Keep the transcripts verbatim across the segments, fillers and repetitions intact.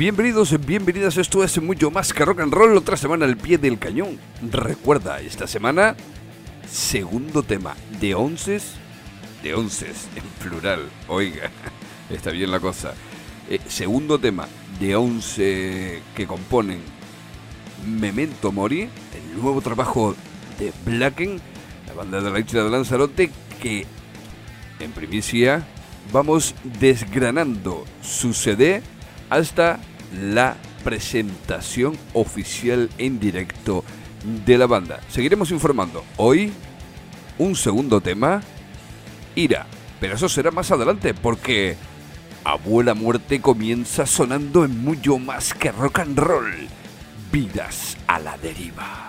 Bienvenidos, bienvenidas, esto es mucho más que rock and roll, otra semana al pie del cañón. Recuerda, esta semana, segundo tema de onces, de onces en plural, oiga, está bien la cosa. Eh, segundo tema de once que componen Memento Mori, el nuevo trabajo de Blacken, la banda de la isla de Lanzarote, que en primicia vamos desgranando su C D hasta la presentación oficial en directo de la banda. Seguiremos informando. Hoy, un segundo tema, Ira. Pero eso será más adelante, porque Abuela Muerte comienza sonando en mucho más que rock and roll. Vidas a la deriva.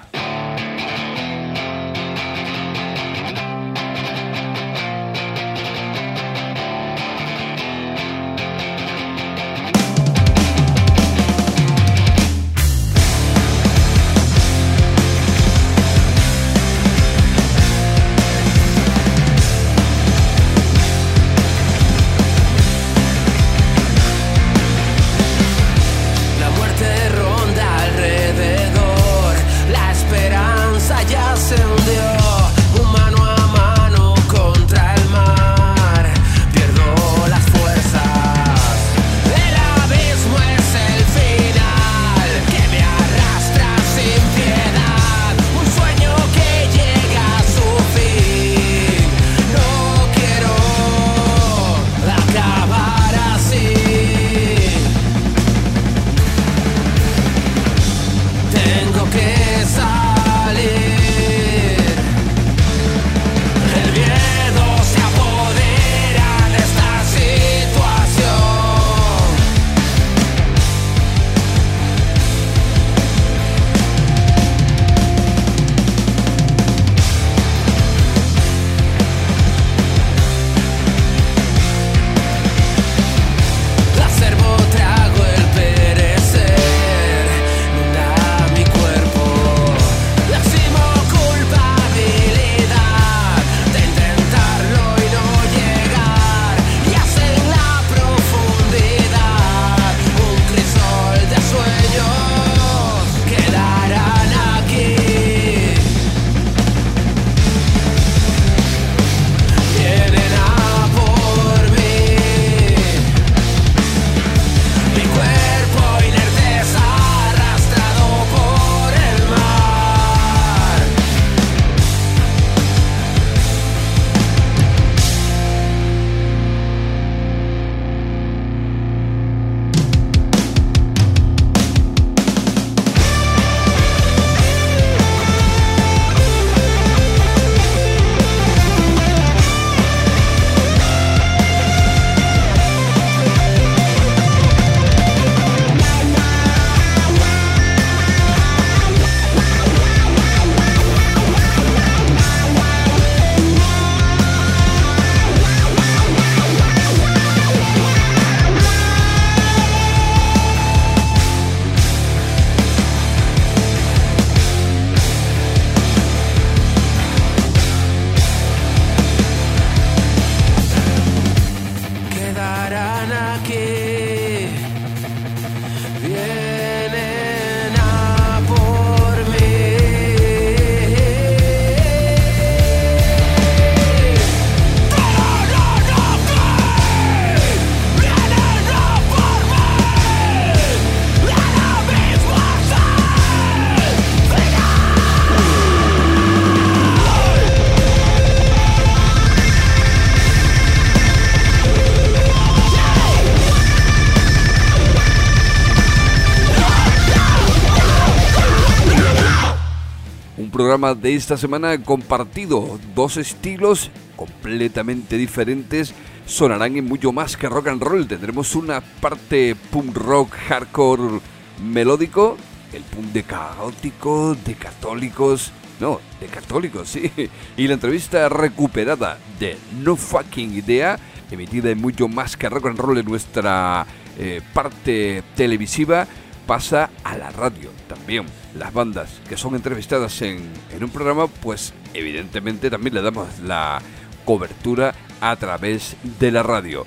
Programa de esta semana compartido, dos estilos completamente diferentes sonarán en mucho más que rock and roll. Tendremos una parte punk rock hardcore melódico, el punk de caótico, de católicos, no, de católicos, sí, y la entrevista recuperada de No Fucking Idea, emitida en mucho más que rock and roll en nuestra eh, parte televisiva, pasa a la radio también. Las bandas que son entrevistadas en, en un programa, pues evidentemente también le damos la cobertura a través de la radio.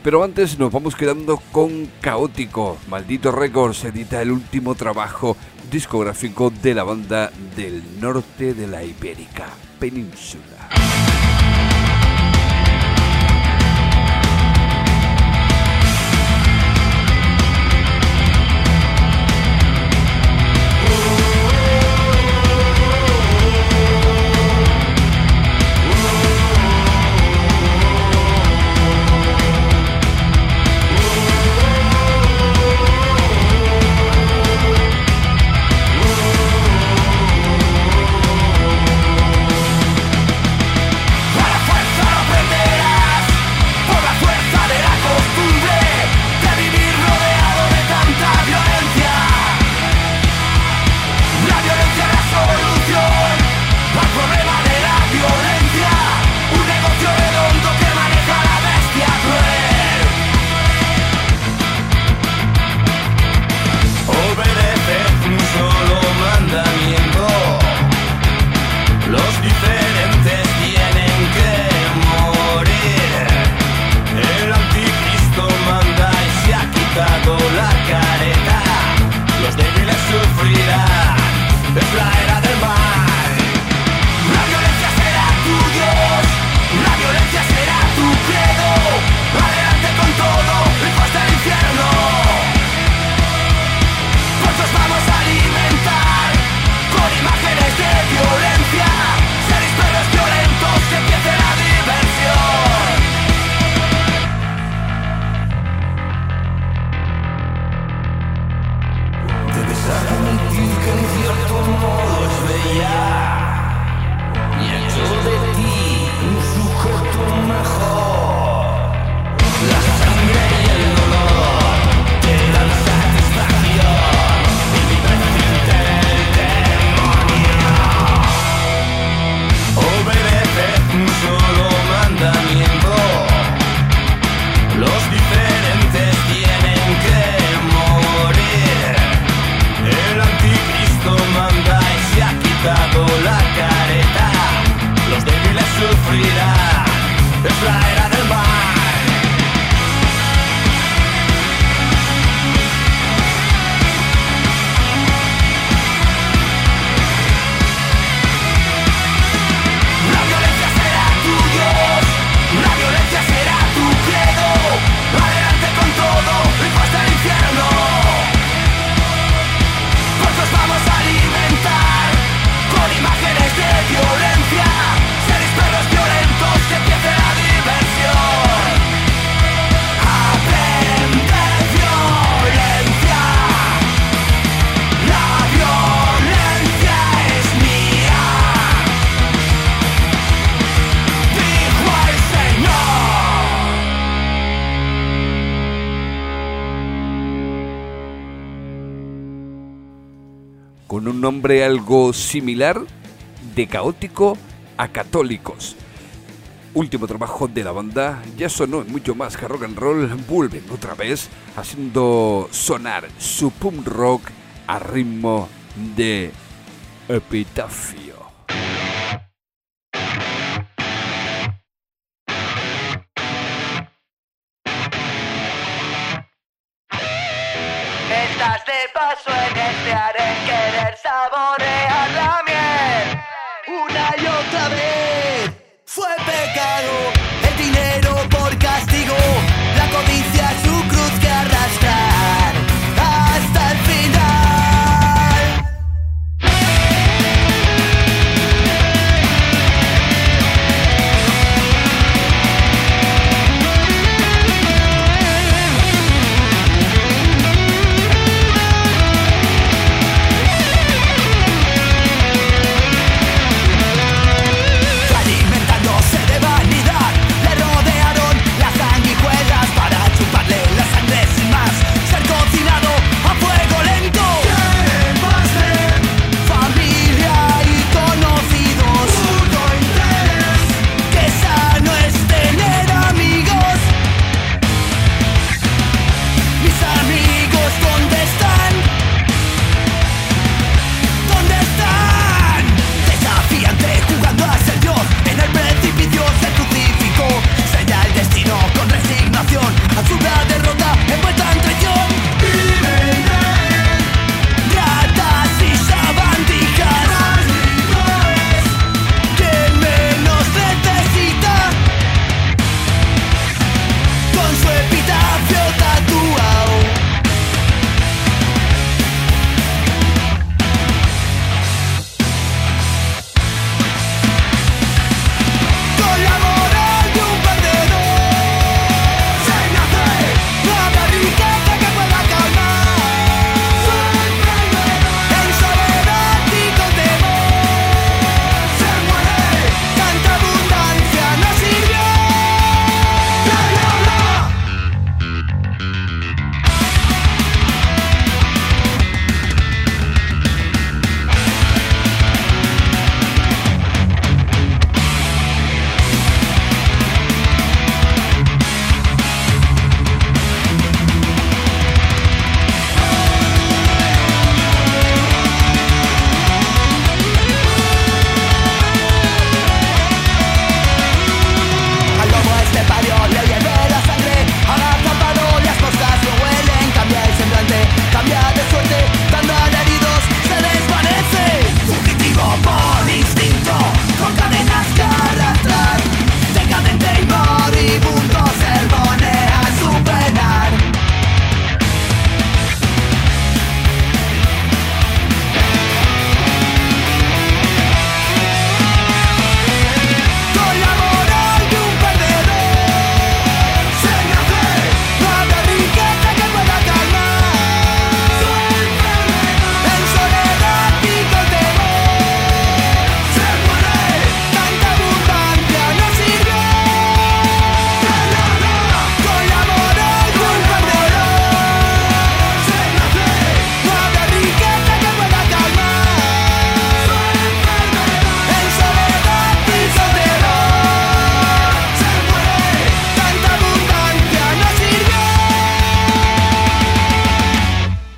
Pero antes nos vamos quedando con Caótico. Maldito Records edita el último trabajo discográfico de la banda del norte de la Ibérica Península. Con un nombre algo similar, de Caótico a Católicos. Último trabajo de la banda, ya sonó en mucho más que rock and roll, vuelven otra vez haciendo sonar su punk rock a ritmo de Epitafio. Estás de paso en este arenque del saborear la miel. Una y otra vez fue pecado el dinero por castigo, la codicia es su cruz que arrastrar hasta el final.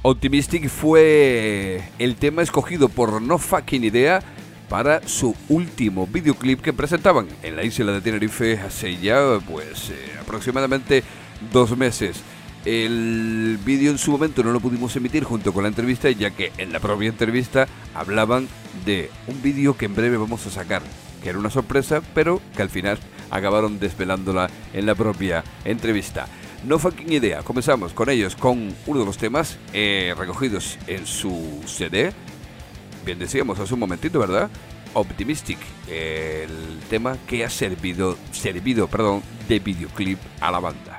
Optimistic fue el tema escogido por No Fucking Idea para su último videoclip que presentaban en la isla de Tenerife hace ya pues eh, aproximadamente dos meses. El vídeo en su momento no lo pudimos emitir junto con la entrevista, ya que en la propia entrevista hablaban de un vídeo que en breve vamos a sacar, que era una sorpresa, pero que al final acabaron desvelándola en la propia entrevista. No Fucking Idea, comenzamos con ellos con uno de los temas eh, recogidos en su C D. Bien decíamos hace un momentito, ¿verdad? Optimistic, el tema que ha servido, servido perdón, de videoclip a la banda.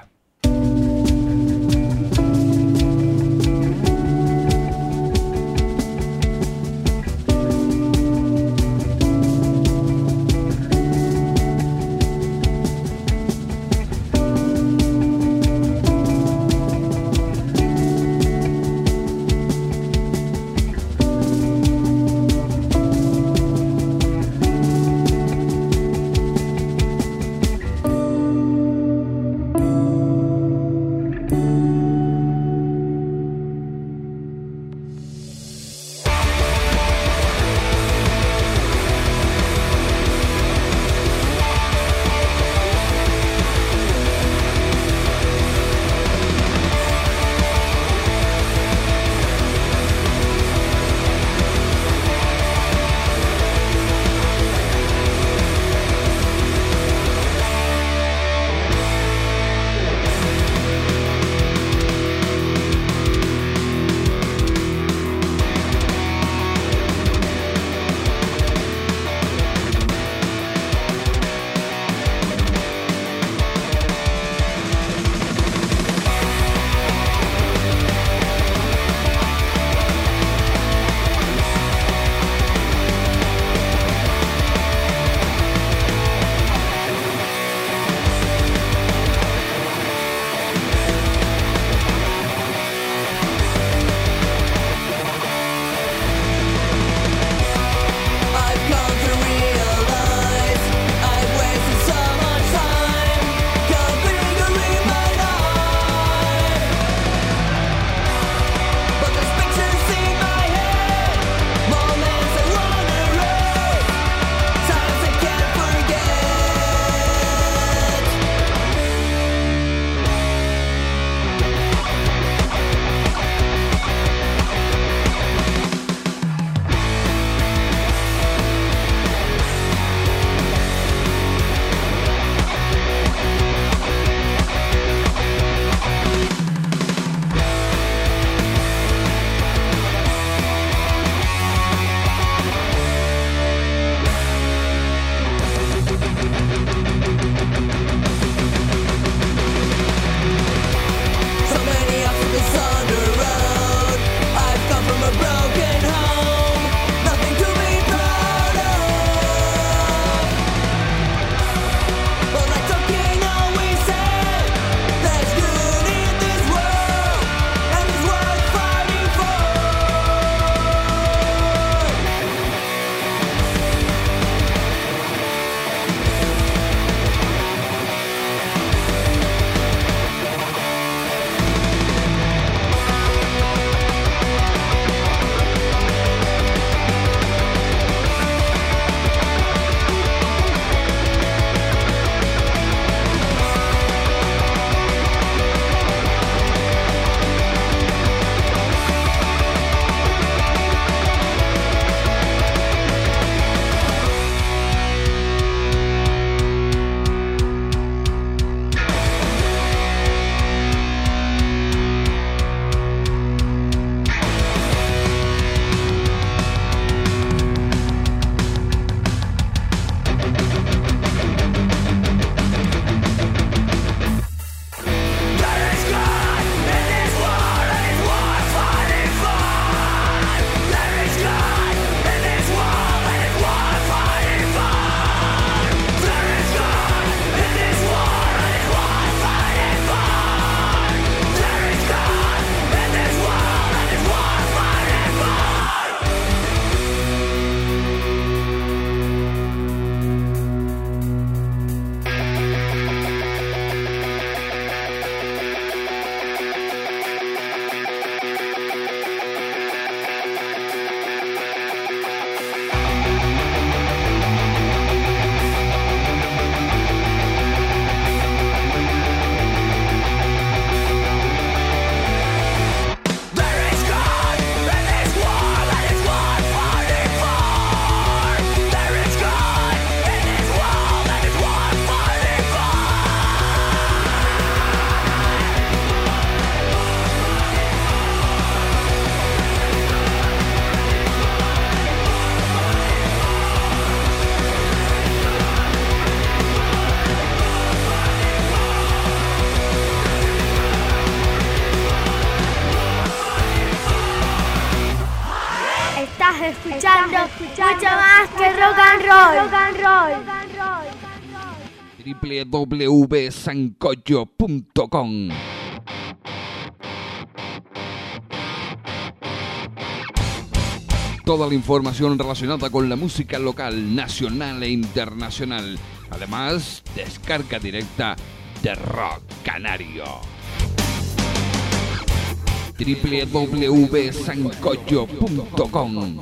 mucho más que rock and roll. Rock and roll. w w w punto sancocho punto com. Toda la información relacionada con la música local, nacional e internacional. Además, descarga directa de Rock Canario. w w w punto sancocho punto com.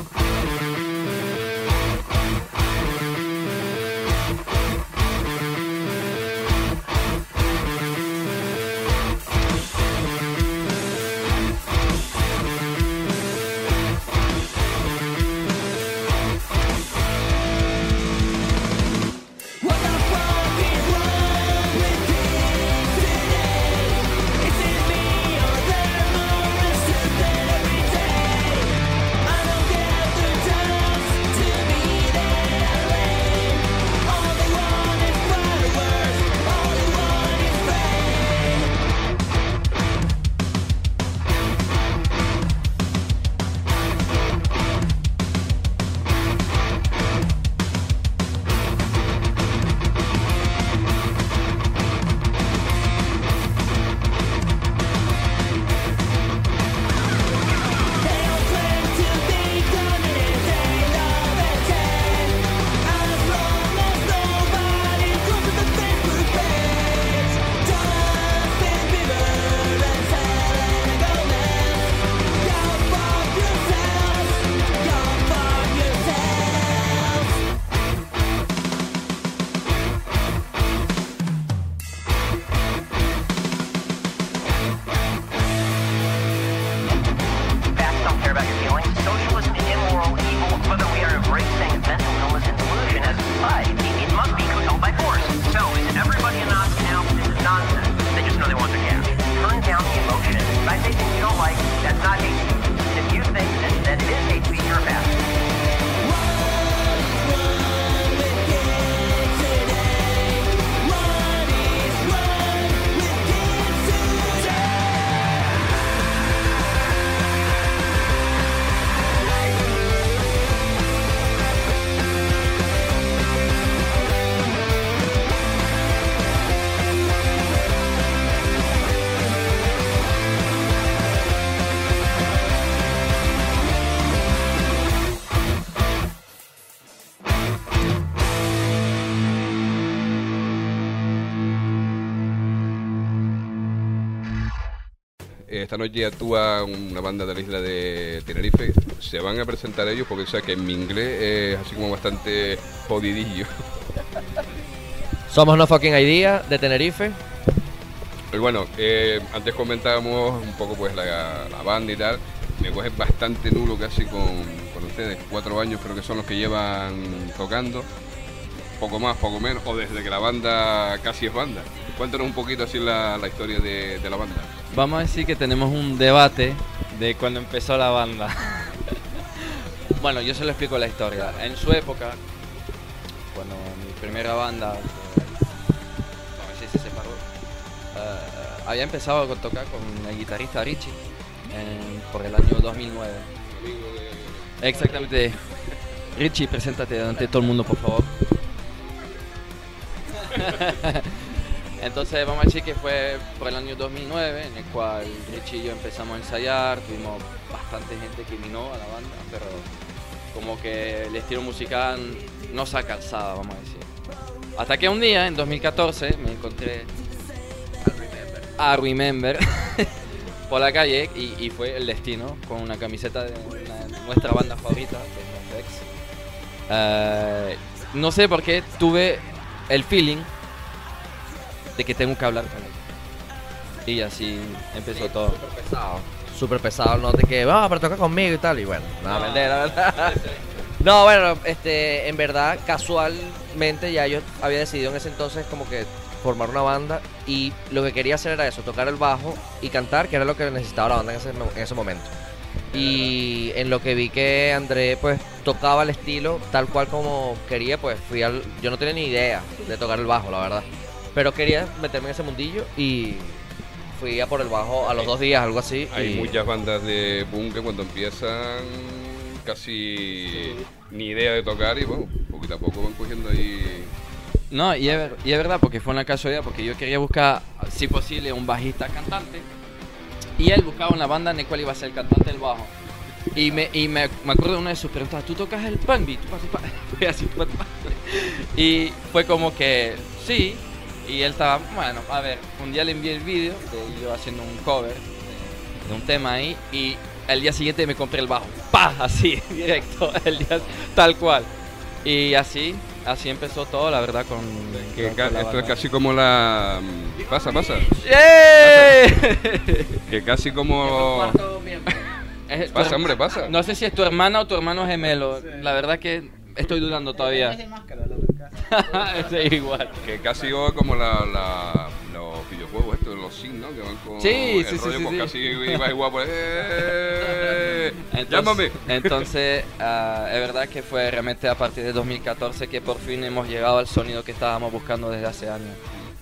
Esta noche actúa una banda de la isla de Tenerife. Se van a presentar ellos porque o sea que en mi inglés es así como bastante jodidillo. Somos No Fucking Idea de Tenerife. Y bueno, eh, antes comentábamos un poco pues la, la banda y tal. Me coges bastante nulo casi con, con ustedes. Cuatro años creo que son los que llevan tocando. Poco más, poco menos. O desde que la banda casi es banda. Cuéntanos un poquito así la, la historia de, de la banda. Vamos a decir que tenemos un debate de cuando empezó la banda. Bueno, yo se lo explico la historia. En su época, cuando mi primera banda, vamos a decir, se separó, uh, había empezado a tocar con el guitarrista Richie en, por el año dos mil nueve. Exactamente. Richie, preséntate ante todo el mundo, por favor. Entonces vamos a decir que fue por el año dos mil nueve, en el cual Richie y yo empezamos a ensayar, tuvimos bastante gente que vino a la banda, pero como que el estilo musical no se ha calzado, vamos a decir. Hasta que un día, en dos mil catorce, me encontré a Remember por la calle y, y fue el destino, con una camiseta de una, nuestra banda favorita, que es NoFX. Uh, no sé por qué tuve el feeling de que tengo que hablar con él. Y así empezó sí, todo. Súper pesado. Súper pesado, no de que, va, ah, pero toca conmigo y tal. Y bueno, nada, no, la verdad. No, bueno, este, en verdad, casualmente ya yo había decidido en ese entonces como que formar una banda. Y lo que quería hacer era eso, tocar el bajo y cantar, que era lo que necesitaba la banda en ese, en ese momento. Y en lo que vi que André pues tocaba el estilo tal cual como quería, pues fui al... Yo no tenía ni idea de tocar el bajo, la verdad. Pero quería meterme en ese mundillo y fui a por el bajo a los dos días, algo así. Hay y... muchas bandas de boom que cuando empiezan casi ni idea de tocar y bueno, poquito a poco van cogiendo ahí. No, y es, ver- y es verdad, porque fue una casualidad, porque yo quería buscar, si posible, un bajista cantante. Y él buscaba una banda en la cual iba a ser el cantante del bajo. Y me, y me, me acuerdo de una de sus preguntas, ¿tú tocas el punk beat? ¿Tú pasas pa-?" Fue así, pa, pa. Y fue como que, sí. Y él estaba, bueno, a ver, un día le envié el vídeo de yo haciendo un cover de, de un tema ahí. Y el día siguiente me compré el bajo. ¡Pah! Así, directo, el día, tal cual. Y así, así empezó todo, la verdad, con... Que con- ca- con la esto es banda. casi como la... Pasa, pasa. ¡Eh! Que casi como... Es tu Pasa, her- hombre, pasa. No sé si es tu hermana o tu hermano gemelo. La verdad que estoy dudando todavía. Es igual. Que casi va como la, la, los videojuegos estos, los Sims, ¿no? Que van con Sí, el sí, sí, rollo, sí, pues sí. casi iba igual por... ¡Eh! Entonces- ¡Llámame! Entonces, ah, es verdad que fue realmente a partir de dos mil catorce que por fin hemos llegado al sonido que estábamos buscando desde hace años.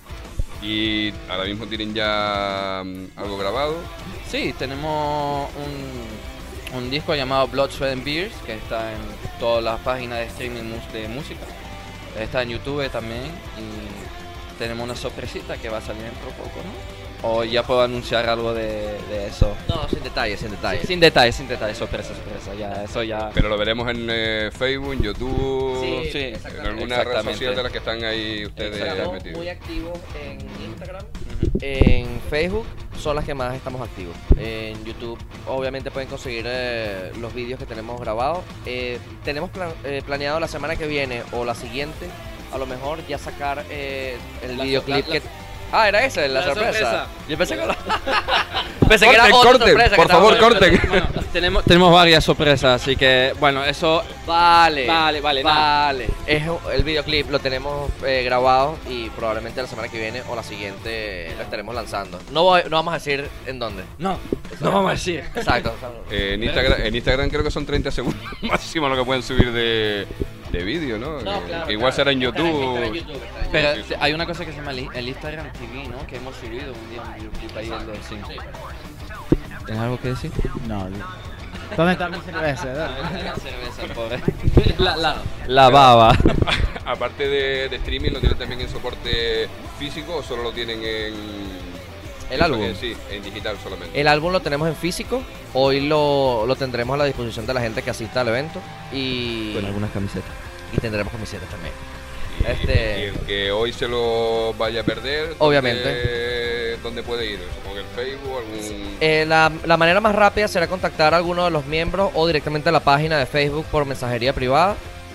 Y ahora mismo tienen ya mm, algo grabado. Sí, tenemos un, un disco llamado Blood, Sweat and Beers que está en todas las páginas de streaming mus- de música. Está en YouTube también y tenemos una sorpresita que va a salir dentro de poco, ¿no? O ya puedo anunciar algo de, de eso. No, sin detalles, sin detalles. Sin detalles, sin detalles, sorpresa, sorpresa, ya, eso ya... Pero lo veremos en eh, Facebook, en YouTube, Sí, Sí, en alguna red exactamente. social de las que están ahí ustedes Estamos metidos. muy activos en Instagram, Ujú. en Facebook son las que más estamos activos. En YouTube obviamente pueden conseguir eh, los vídeos que tenemos grabados. Eh, tenemos plan- eh, planeado la semana que viene o la siguiente, a lo mejor ya sacar eh, el La videoclip so- la- que... Ah, era esa, la, la sorpresa. sorpresa. Yo pensé que, la... pensé que era Corten, otra corten, sorpresa que por favor, estábamos- corten. Bueno, tenemos, tenemos varias sorpresas, así que, bueno, eso... Vale, Vale, vale, nada. vale. Es el videoclip lo tenemos eh, grabado y probablemente la semana que viene o la siguiente lo estaremos lanzando. No, voy- no vamos a decir en dónde. No, no vamos a decir. Exacto. Eh, en, Instagram, en Instagram creo que son treinta segundos máximo lo que pueden subir de, de vídeo, ¿no? No, Que- claro, que igual claro. será en Estará en- YouTube. estará en YouTube, estará en Pero Sí, sí. hay una cosa que se llama el, el Instagram T V, ¿no? Que hemos subido un día un videoclip ahí el de sí. ¿Tienes algo que decir? No. ¿Dónde está mi cerveza? La cerveza, pobre. La, la, la baba. Aparte de, de streaming, ¿lo tienen también en soporte físico o solo lo tienen en... El álbum. en- sí, en digital solamente. El álbum lo tenemos en físico. Hoy lo, lo tendremos a la disposición de la gente que asista al evento. Y, Con algunas camisetas. y tendremos camisetas también. Y, este- y el que hoy se lo vaya a perder, Obviamente. ¿dónde, dónde puede ir? Supongo que el Facebook, algún... Eh, la, la manera más rápida será contactar a alguno de los miembros o directamente a la página de Facebook por mensajería privada.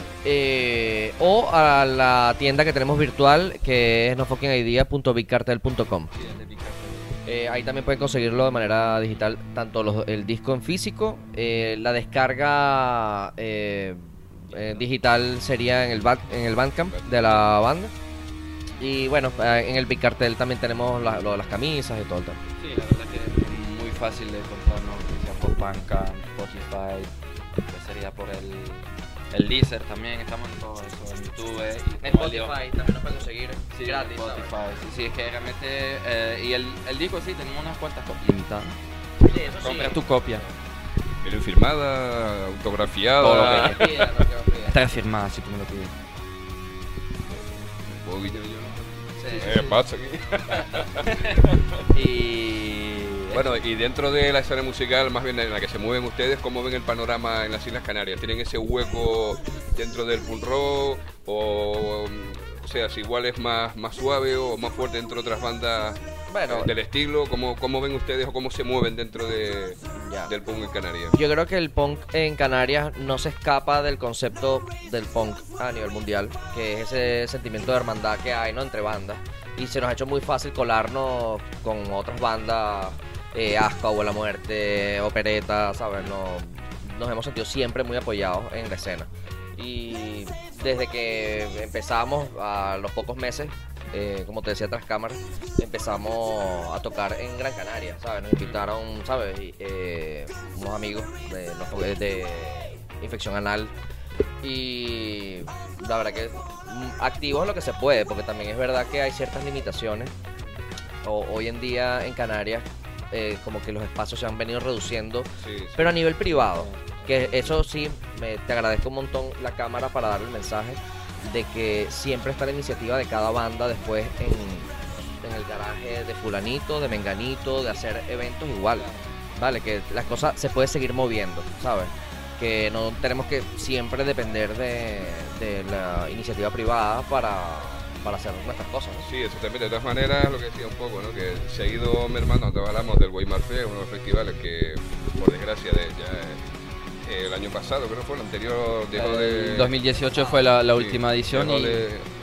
eh, o a la tienda que tenemos virtual que es no fucking idea punto big cartel punto com. Eh, ahí también pueden conseguirlo de manera digital, tanto los- el disco en físico, eh, la descarga eh, eh, digital sería en el, back- en el Bandcamp de la banda. Y bueno, eh, en el Big Cartel también tenemos la- lo de las camisas y todo el tema. Sí, la verdad que es muy fácil de comprarnos, que sea por Bandcamp, Spotify, que sería por el, el Deezer también, estamos en todo eso, en YouTube. eh, y En como el digo- Spotify también nos pueden conseguir Sí, gratis. Spotify, ¿sabes? sí, sí, es que realmente, eh, y el, el disco sí, tenemos unas cuantas copias limitadas. Sí, eso sí. Compra tu copia. ¿Viene firmada, autografiada? Todo lo que- Lo que pidan, lo que nos pidan. Está firmada si tú me lo pides. ¿Puedo quitar yo? Sí, sí, ¿Qué sí. pasa aquí? Y... Bueno, y dentro de la escena musical, más bien en la que se mueven ustedes, ¿cómo ven el panorama en las Islas Canarias? ¿Tienen ese hueco dentro del punk rock? O, o sea, si igual es más, más suave o más fuerte dentro de otras bandas Bueno, eh, del estilo? ¿Cómo, ¿Cómo ven ustedes o cómo se mueven dentro de, ya. del punk en Canarias? Yo creo que el punk en Canarias no se escapa del concepto del punk a nivel mundial, que es ese sentimiento de hermandad que hay, ¿no?, entre bandas. Y se nos ha hecho muy fácil colarnos con otras bandas, eh, Asco, Abuela Muerte, Opereta, ¿sabes? No, nos hemos sentido siempre muy apoyados en la escena. Y desde que empezamos, a los pocos meses, eh, como te decía tras cámaras, empezamos a tocar en Gran Canaria, ¿sabes? Nos invitaron, ¿sabes? Y, eh, unos amigos de, los- de Infección Anal. Y la verdad que mm, activos en lo que se puede, porque también es verdad que hay ciertas limitaciones. O, hoy en día en Canarias, eh, como que los espacios se han venido reduciendo, Sí, sí. pero a nivel privado. Que eso sí, me, te agradezco un montón la cámara para dar el mensaje de que siempre está la iniciativa de cada banda después en, en el garaje de fulanito, de menganito, de hacer eventos igual, ¿vale? Que las cosas se puede seguir moviendo, ¿sabes? Que no tenemos que siempre depender de, de la iniciativa privada para, para hacer nuestras cosas, ¿no? Sí, exactamente. De todas maneras, lo que decía un poco, ¿no? Que se ha ido mermando, cuando hablamos del Weimar Fest, uno de los festivales que, por desgracia, de, ya eh, el año pasado, creo que fue el anterior, dejó de... El dos mil dieciocho fue la, la sí, última edición y... de,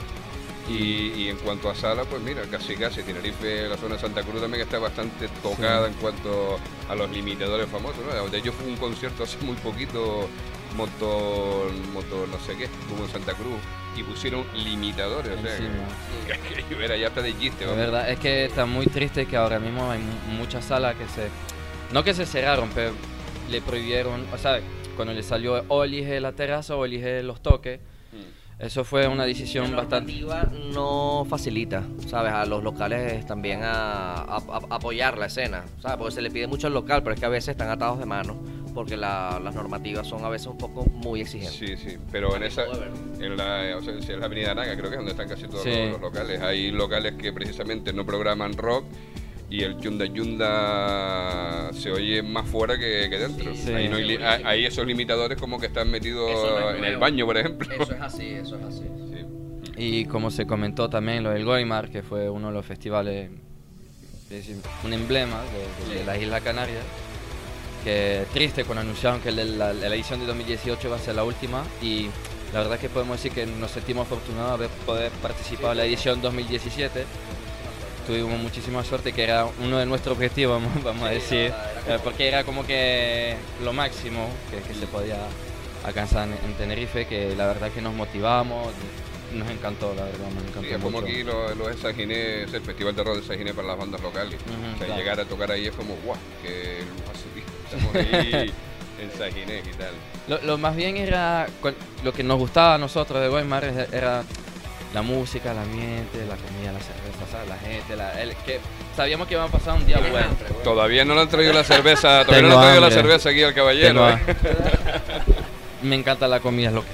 y, y en cuanto a sala, pues mira, casi casi, Tenerife, la zona de Santa Cruz también está bastante tocada sí. en cuanto a los limitadores famosos, ¿no? De hecho fue un concierto hace muy poquito, motor, motor no sé qué, estuvo en Santa Cruz y pusieron limitadores, o sea, Encima, que, que, que era ya hasta de chiste. La verdad es que está muy triste que ahora mismo hay muchas salas que se... No que se cerraron, pero le prohibieron, o sea, cuando le salió o elige la terraza o elige los toques, eso fue una decisión la bastante... normativa no facilita, ¿sabes? A los locales también a, a, a apoyar la escena, ¿sabes? Porque se le pide mucho al local, pero es que a veces están atados de manos porque la, las normativas son a veces un poco muy exigentes. Sí, sí, pero en esa, en la, o sea, en la Avenida Aranga creo que es donde están casi todos sí. los, los locales. Hay locales que precisamente no programan rock y el Yunda Yunda se oye más fuera que, que dentro. Sí. Ahí, no hay, li- ahí esos limitadores como que están metidos No es en nuevo. el baño, por ejemplo. Eso es así, eso es así. Sí. Y como se comentó también lo del Weimar, que fue uno de los festivales, es decir, un emblema de, de, de la isla Canaria, que triste cuando anunciaron que el de la, la edición de dos mil dieciocho va a ser la última, y la verdad que podemos decir que nos sentimos afortunados de poder participar en la edición dos mil diecisiete. Tuvimos muchísima suerte, que era uno de nuestros objetivos, vamos, vamos a decir, era- era como- porque era como que lo máximo que, que se podía alcanzar en, en Tenerife, que la verdad que nos motivamos, nos encantó, la verdad, nos encantó Sí, es como mucho. aquí los lo de Saginés, el Festival de Rock de Saginés para las bandas locales. Ujú, o sea, claro. llegar a tocar ahí es como, guau, que lujazo, tío. Estamos ahí en Saginés y tal. Lo, lo más bien era, cuan- lo que nos gustaba a nosotros de Weimar era, era la música, el ambiente, la comida, la cerveza, ¿sabes? La gente, la, el, que sabíamos que iba a pasar un día bueno. Todavía no le han traído la cerveza, todavía Tengo no le han traído la hambre. cerveza aquí al caballero. Tengo- ¿eh? Me encanta la comida, es lo que...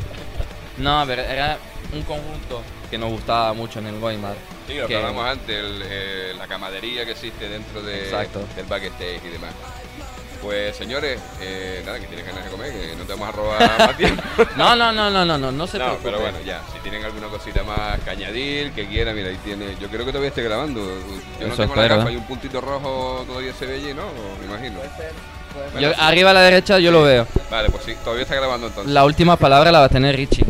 No, a ver, era un conjunto que nos gustaba mucho en el Weimar. Sí, lo que que- hablamos antes, el, eh, la camadería que existe dentro de, Exacto. del backstage y demás. Pues señores, eh, nada, que tienes ganas de comer, que no te vamos a robar más tiempo. No, no, no, no, no, no, no se No, preocupe. pero bueno, ya, si tienen alguna cosita más que añadir, que quieran, mira, ahí tiene. Yo creo que todavía esté grabando. Yo no Eso tengo la espero, gafa, ¿eh? hay un puntito rojo, todavía se ve allí, ¿no? Me imagino. Yo- Bueno, sí. arriba a la derecha yo lo veo. Vale, pues sí, todavía está grabando entonces. La última palabra la va a tener Richie.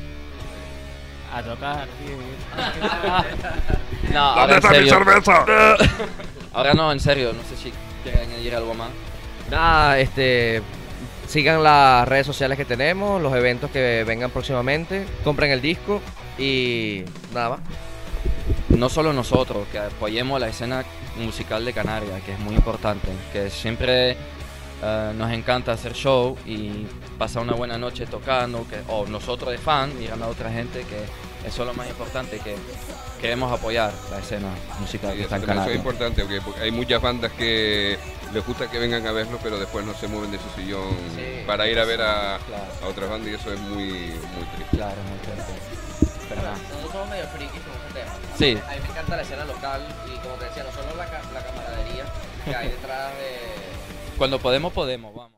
A tocar, tío. No, ahora en serio. cerveza? Ahora no, en serio, no sé si quiere añadir algo más. Nada, este, sigan las redes sociales que tenemos, los eventos que vengan próximamente, compren el disco y nada más. No solo nosotros, que apoyemos la escena musical de Canarias, que es muy importante, que siempre eh, nos encanta hacer show y pasar una buena noche tocando, que, o nosotros de fan, mirando a otra gente, que eso es lo más importante, que queremos apoyar la escena musical Sí, que está en eso, eso es Canarias. importante, porque, porque hay muchas bandas que les gusta que vengan a verlo, pero después no se mueven de su sillón Sí. para ir a ver a, Claro. a otras bandas y eso es muy, muy triste. Claro, muy fuerte. Pero nada. Nosotros somos medio frikis con ese tema. Sí. A mí me encanta la escena local y como te decía, no solo la, ca- la camaradería que hay detrás de... Cuando podemos, podemos, vamos.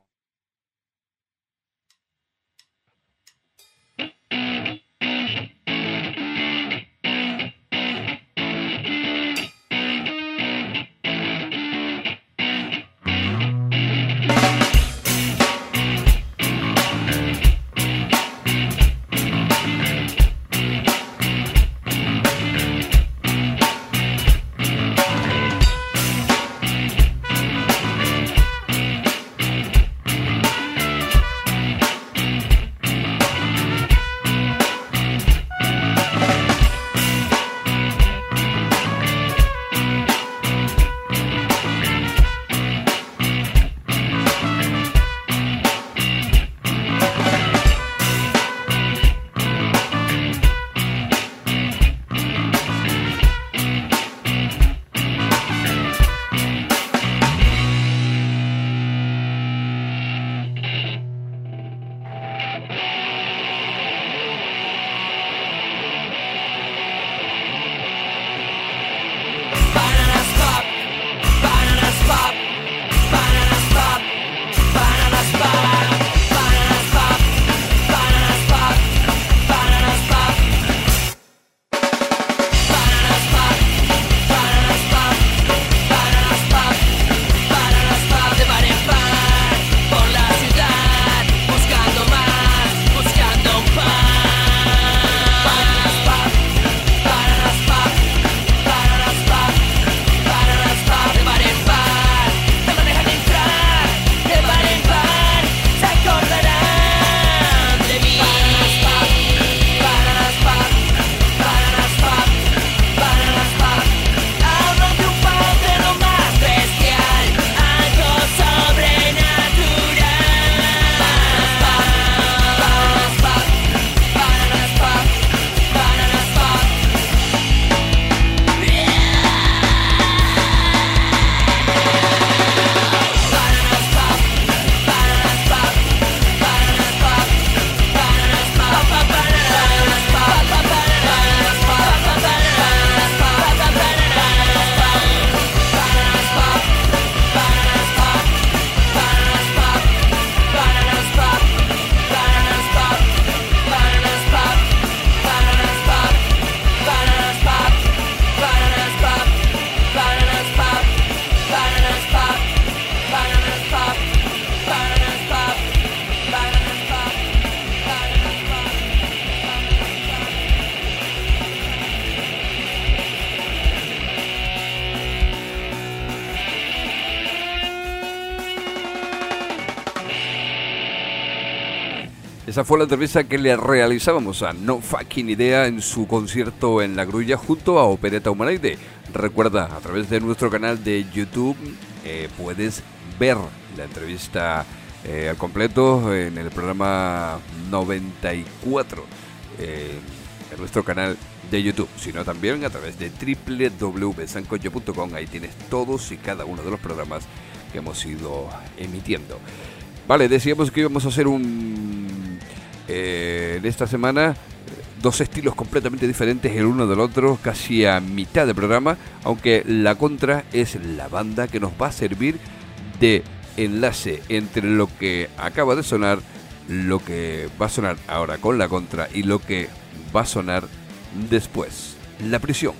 Esa fue la entrevista que le realizábamos a No Fucking Idea en su concierto en La Grulla junto a Opereta Humanoide. Recuerda, a través de nuestro canal de YouTube eh, puedes ver la entrevista eh, al completo en el programa noventa y cuatro eh, en nuestro canal de YouTube, sino también a través de doble u doble u doble u punto sancocho punto com. Ahí tienes todos y cada uno de los programas que hemos ido emitiendo. Vale, decíamos que íbamos a hacer un eh, en esta semana dos estilos completamente diferentes el uno del otro, casi a mitad del programa, aunque la contra es la banda que nos va a servir de enlace entre lo que acaba de sonar, lo que va a sonar ahora con la contra y lo que va a sonar después. La Prisión.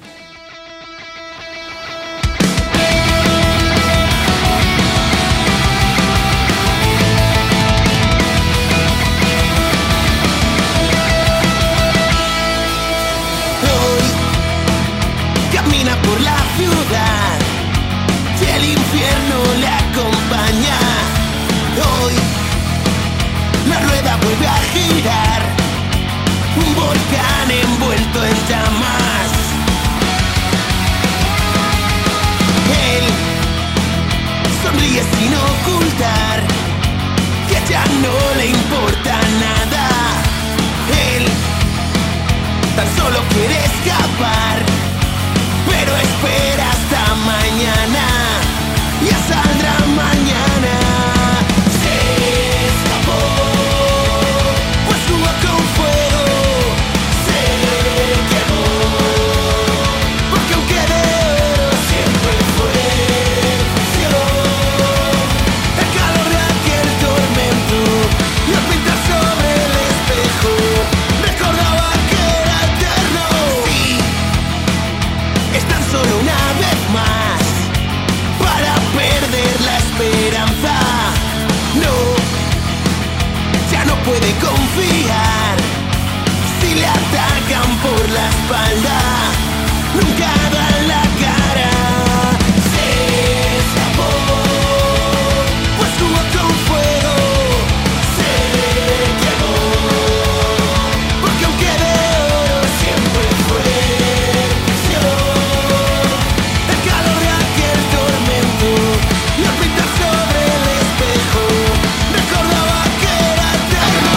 Camina por la ciudad y el infierno le acompaña. Hoy la rueda vuelve a girar, un volcán envuelto en llamas. Él sonríe sin ocultar que ya no le importa nada. Él tan solo quiere escapar, pero espera hasta mañana, ya saldrá mañana. Se escapó, pues jugó con fuego, se quemó, porque aunque de oro siempre fue ficción. El calor de aquel tormento y al pintar sobre el espejo recordaba que era eterno. Sí, es tan solo una vez más para perder la esperanza. No, ya no puede confiar si le atacan por la espalda. Nunca dan la cara. Se escapó, pues jugó con fuego, se quemó, porque aunque de oro siempre fue ficción. El calor de aquel tormento y al pintar sobre el espejo recordaba que era eterno.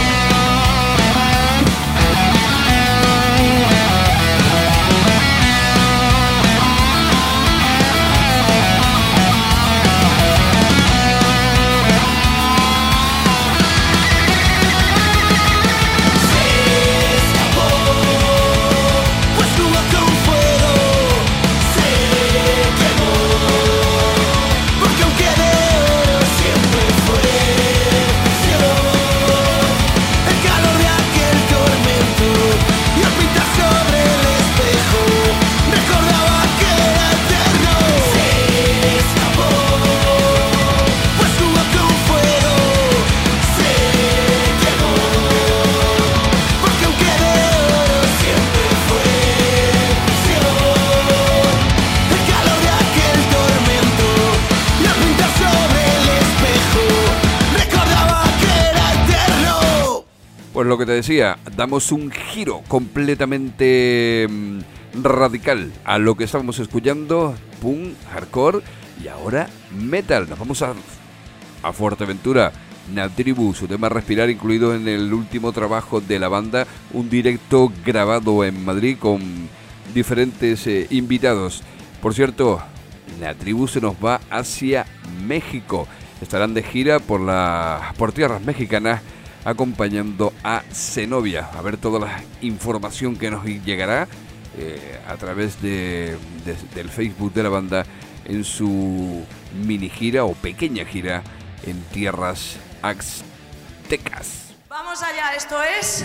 Se escapó, pues jugó con fuego, se quemó, porque aunque de oro siempre fue ficción. El calor de aquel tormento y al pintar sobre el espejo recordaba que era eterno. Se escapó, pues jugó con fuego, se quemó, porque aunque de oro siempre fue ficción. El calor de aquel tormento y al pintar sobre el espejo recordaba que era eterno. Pues lo que te decía, damos un giro completamente mm, radical a lo que estábamos escuchando, punk, hardcore y ahora metal. Nos vamos a, a Fuerteventura. Natribu, su tema Respirar, incluido en el último trabajo de la banda, un directo grabado en Madrid con diferentes eh, invitados. Por cierto, Natribu se nos va hacia México. Estarán de gira por, la, por tierras mexicanas acompañando a Zenobia. A ver toda la información que nos llegará eh, a través de, de, del Facebook de la banda en su mini gira o pequeña gira en tierras aztecas. Vamos allá, esto es...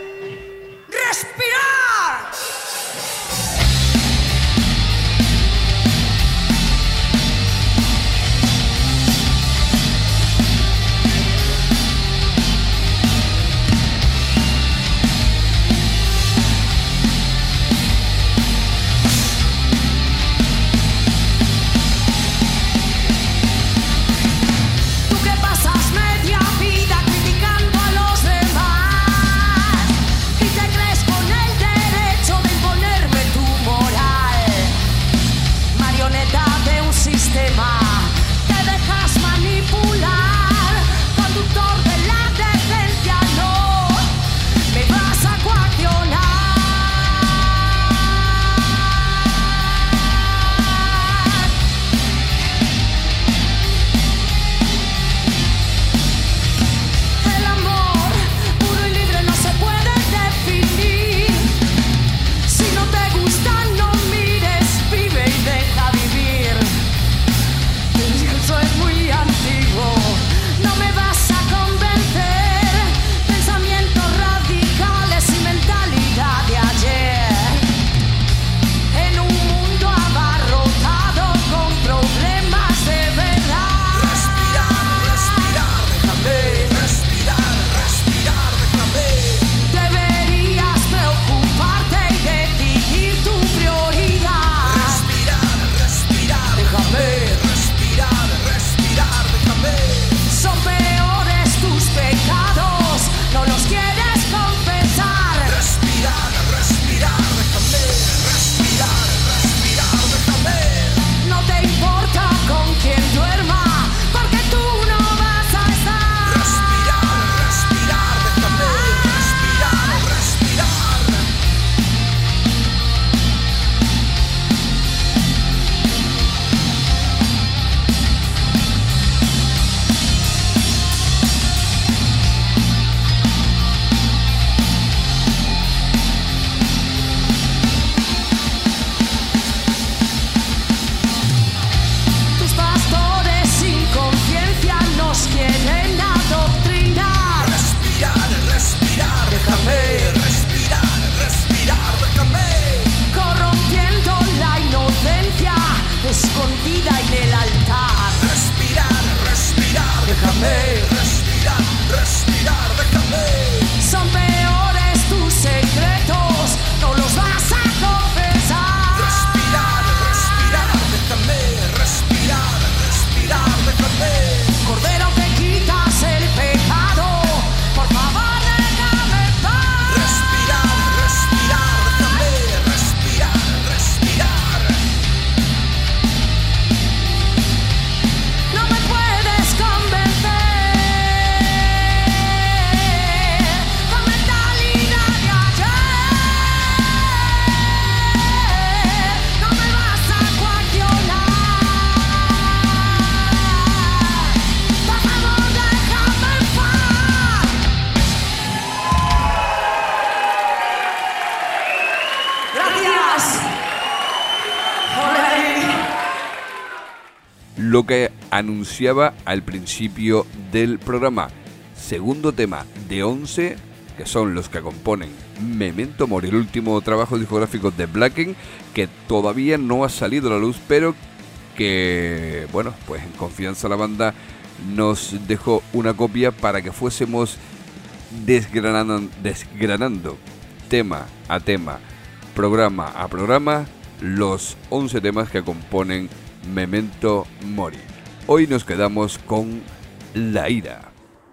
¡Respirar! Tú que pasas media vida criticando a los demás. Gracias. Ole. Lo que anunciaba al principio del programa. Segundo tema de once, que son los que componen Memento Mori, el último trabajo discográfico de Blacken, que todavía no ha salido a la luz, pero que, bueno, pues en confianza la banda nos dejó una copia para que fuésemos desgranando, desgranando tema a tema, programa a programa, los once temas que componen Memento Mori. Hoy nos quedamos con La Ira.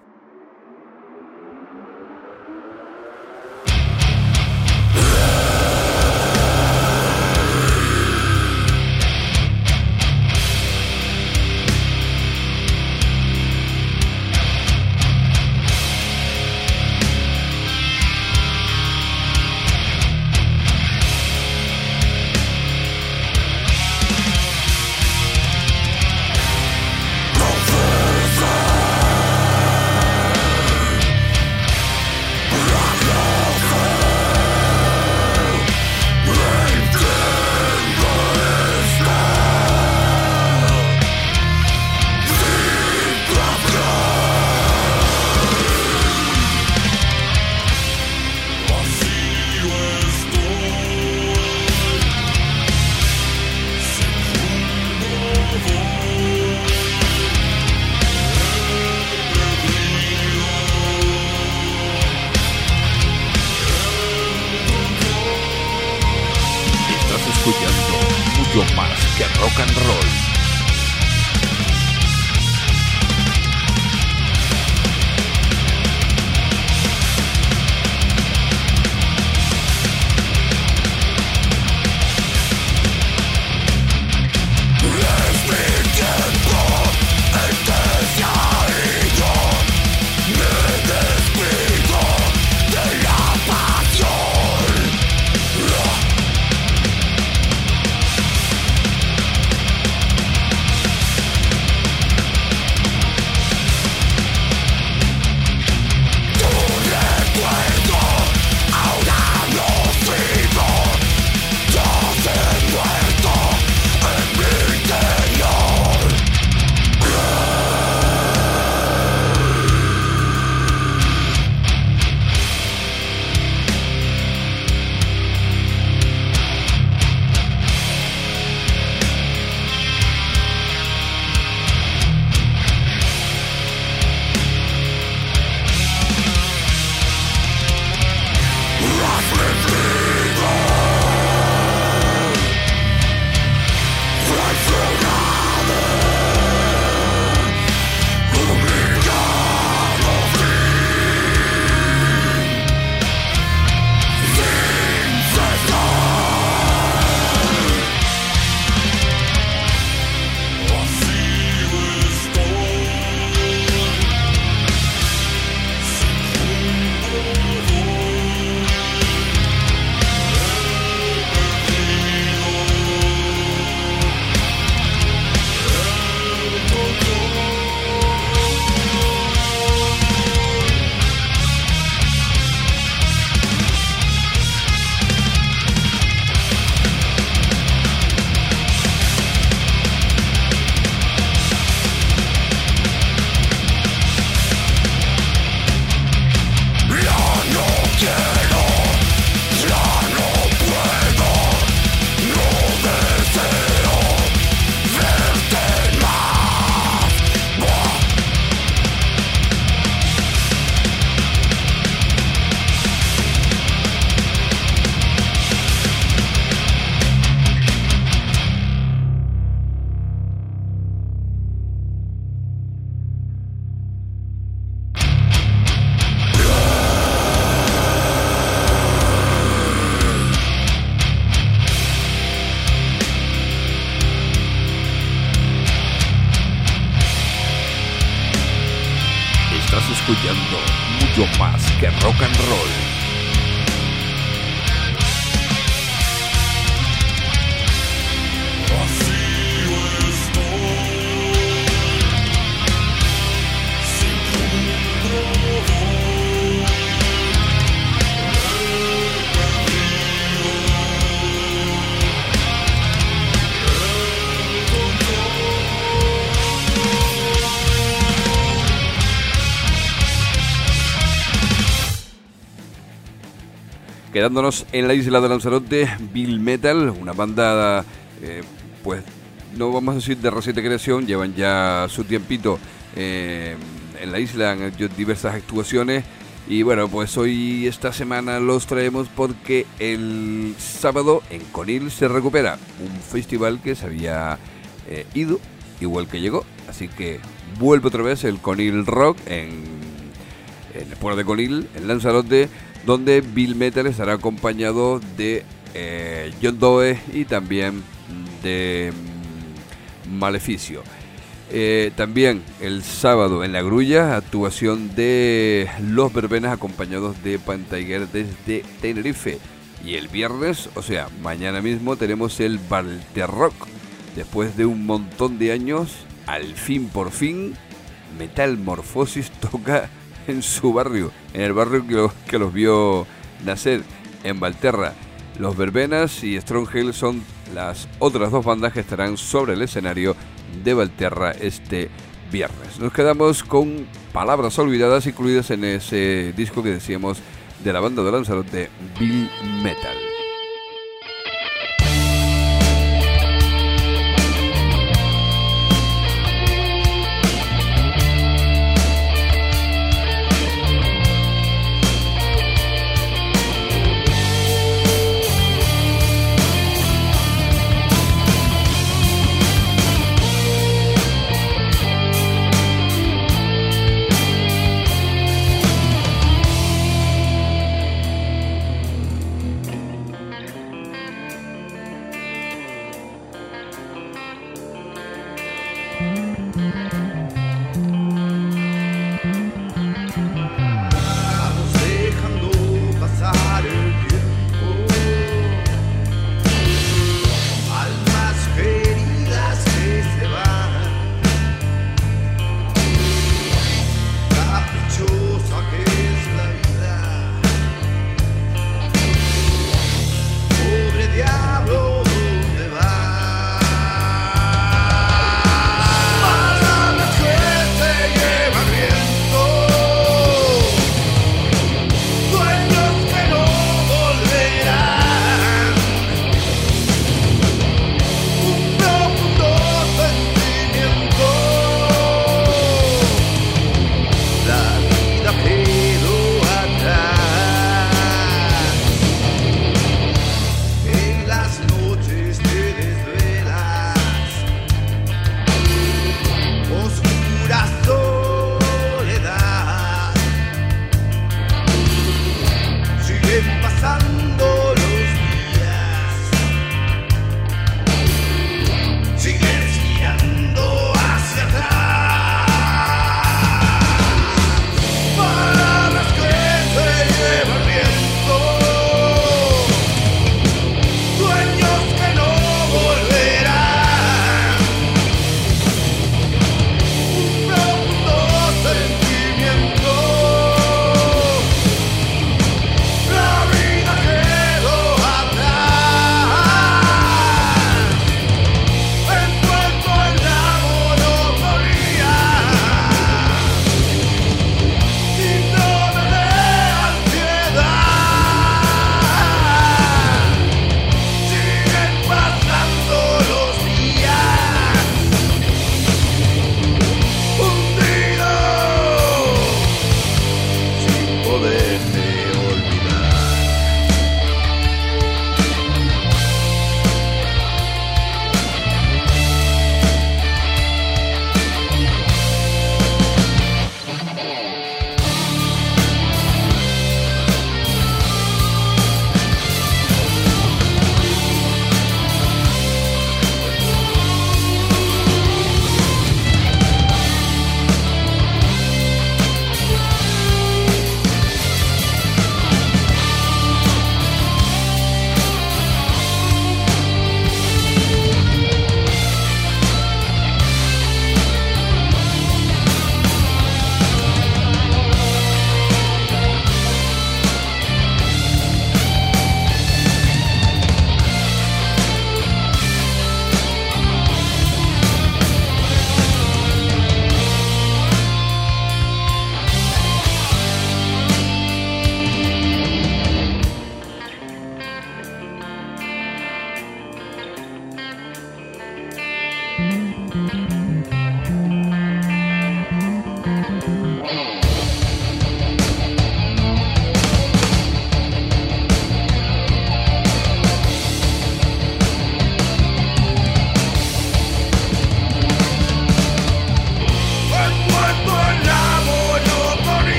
Mucho más que rock and roll. Escuchando mucho más que rock and roll. Quedándonos en la isla de Lanzarote, Bill Metal, una banda, eh, pues no vamos a decir de reciente creación, llevan ya su tiempito eh, en la isla, han hecho diversas actuaciones. Y bueno, pues hoy, esta semana, los traemos porque el sábado en Conil se recupera un festival que se había eh, ido, igual que llegó. Así que vuelve otra vez el Conil Rock en, en el pueblo de Conil, en Lanzarote, donde Bill Metal estará acompañado de eh, John Doe y también de mm, Maleficio. Eh, también el sábado en La Grulla, actuación de Los Verbenas acompañados de Pantiger desde Tenerife. Y el viernes, o sea, mañana mismo, tenemos el Valterrock. Después de un montón de años, al fin, por fin, Metalmorfosis toca en su barrio, en el barrio que, lo, que los vio nacer, en Valterra. Los Verbenas y Stronghold son las otras dos bandas que estarán sobre el escenario de Valterra este viernes. Nos quedamos con Palabras Olvidadas, incluidas en ese disco que decíamos de la banda de Lanzarote, Bill Metal.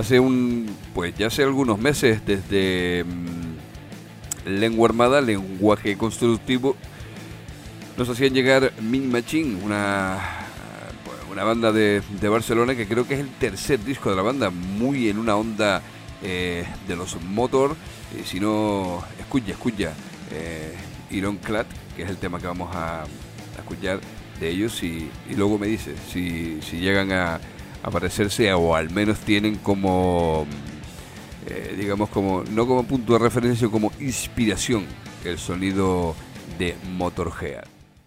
hace un, pues ya hace algunos meses desde mmm, Lengua Armada, Lenguaje Constructivo, nos hacían llegar Min Machine, una, una banda de, de Barcelona que creo que es el tercer disco de la banda, muy en una onda eh, de los Motor, eh, si no, escucha, escucha, eh, Ironclad, que es el tema que vamos a, a escuchar de ellos, y, y luego me dice si, si llegan a, a parecerse o al menos tienen como, eh, digamos, como no como punto de referencia, sino como inspiración el sonido de Motorhead.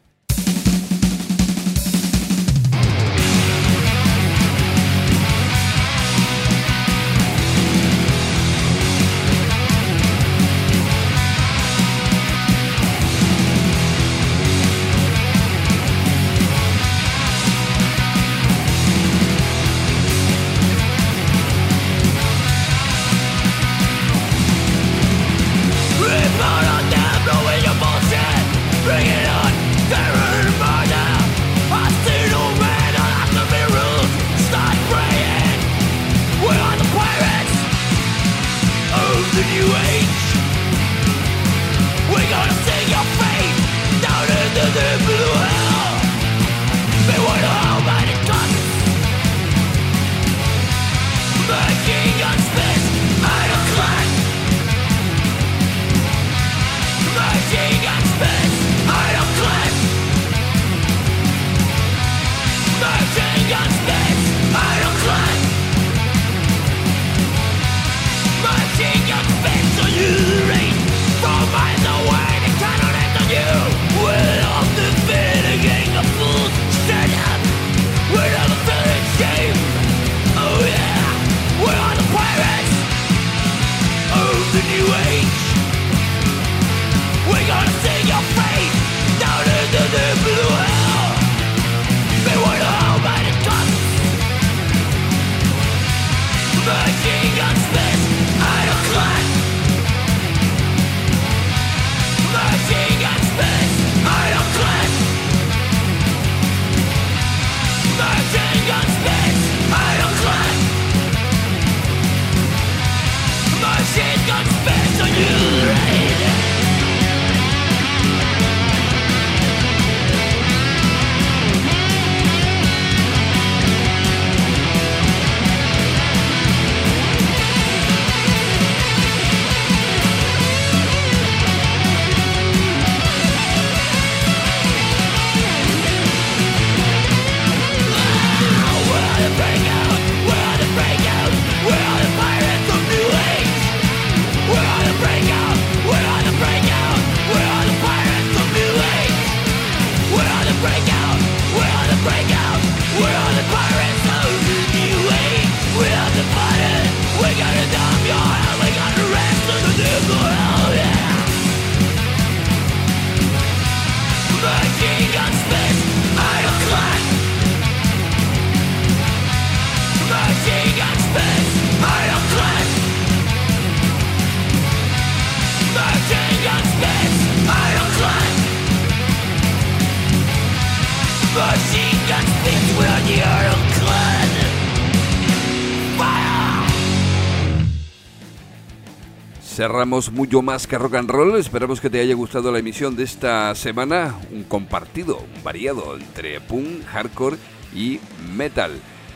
Cerramos mucho más que rock and roll. Esperamos que te haya gustado la emisión de esta semana. Un compartido, un variado entre punk, hardcore y metal.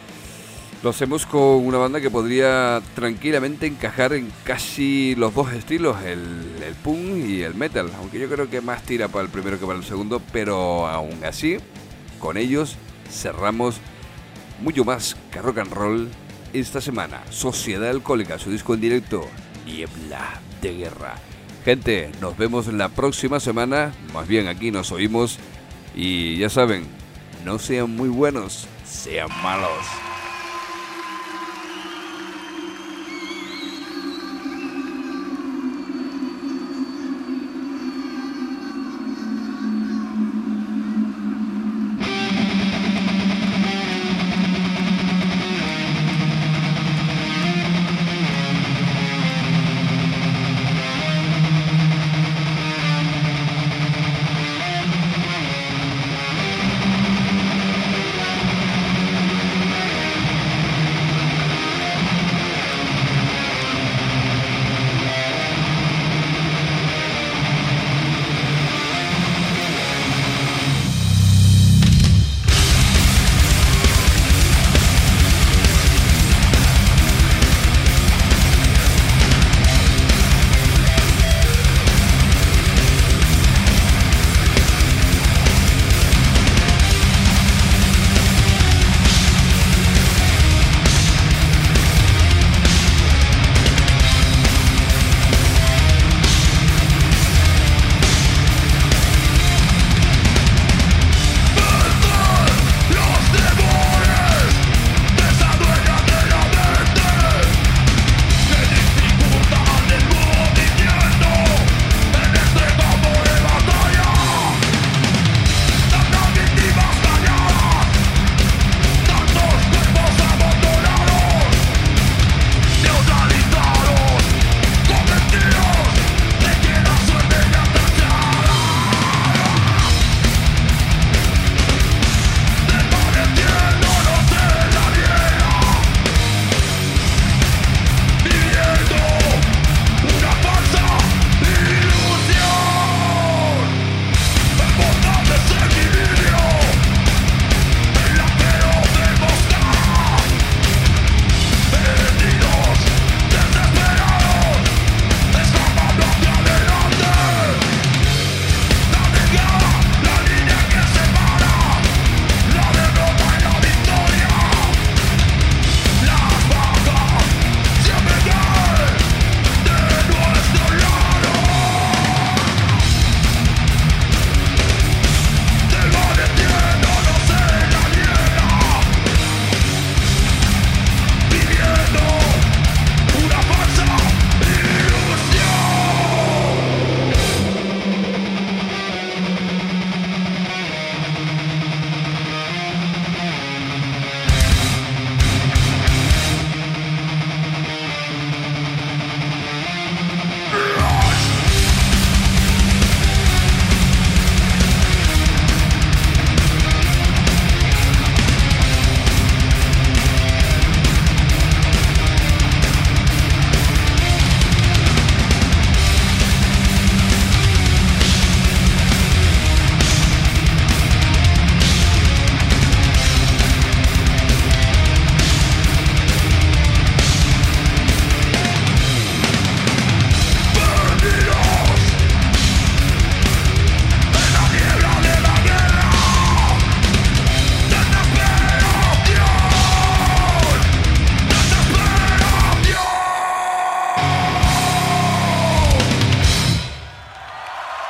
Lo hacemos con una banda que podría tranquilamente encajar en casi los dos estilos, el, el punk y el metal. Aunque yo creo que más tira para el primero que para el segundo, pero aún así, con ellos cerramos mucho más que rock and roll esta semana. Sociedad Alcohólica, su disco en directo, Niebla de Guerra. Gente, nos vemos la próxima semana. Más bien aquí nos oímos. Y ya saben, no sean muy buenos, sean malos.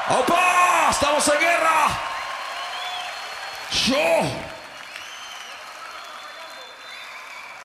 ¡Opa! ¡Estamos en guerra! ¡Yo!